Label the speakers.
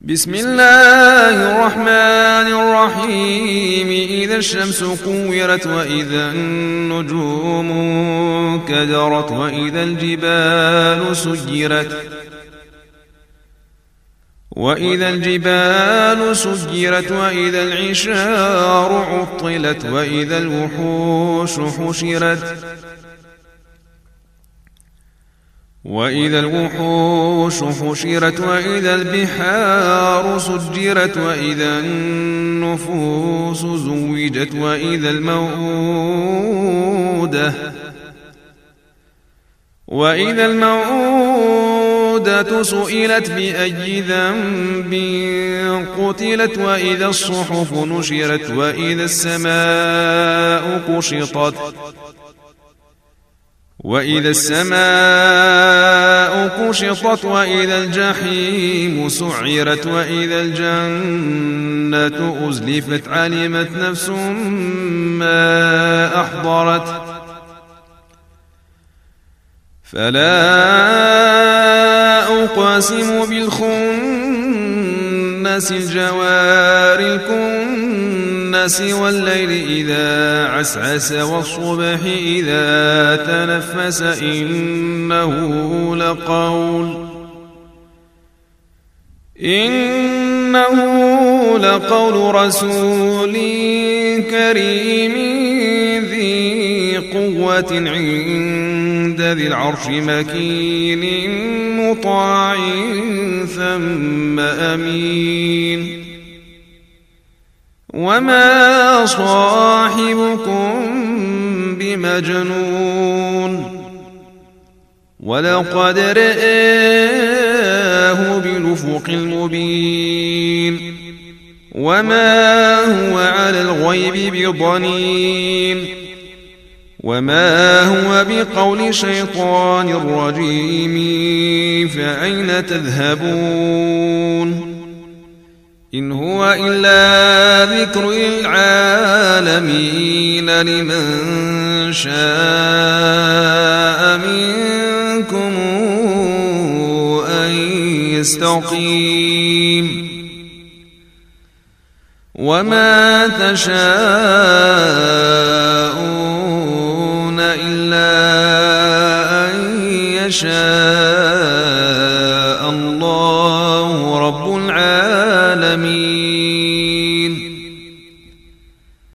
Speaker 1: بسم الله الرحمن الرحيم. إذا الشمس كورت وإذا النجوم كدرت وإذا الجبال سجرت وإذا العشار عطلت وإذا الوحوش حشرت وإذا البحار سجرت وإذا النفوس زوجت وإذا الموءودة سئلت بأي ذنب قتلت وإذا الصحف نشرت وإذا السماء كشطت وإذا الجحيم سعرت وإذا الجنة أزلفت علمت نفس ما أحضرت فلا أقسم بالخنس الجوار الكنس والليل إذا عسعس والصبح إذا تنفس إنه لقول رسول كريم ذي قوة عند ذي العرش مكين مطاع ثم أمين وما صاحبكم بمجنون ولقد رآه بالأفق المبين وما هو على الغيب بضنين وما هو بقول شيطان رجيم فأين تذهبون إن هو إلا ذكر للعالمين لمن شاء منكم أن يستقيم وما تشاءون إلا أن يشاء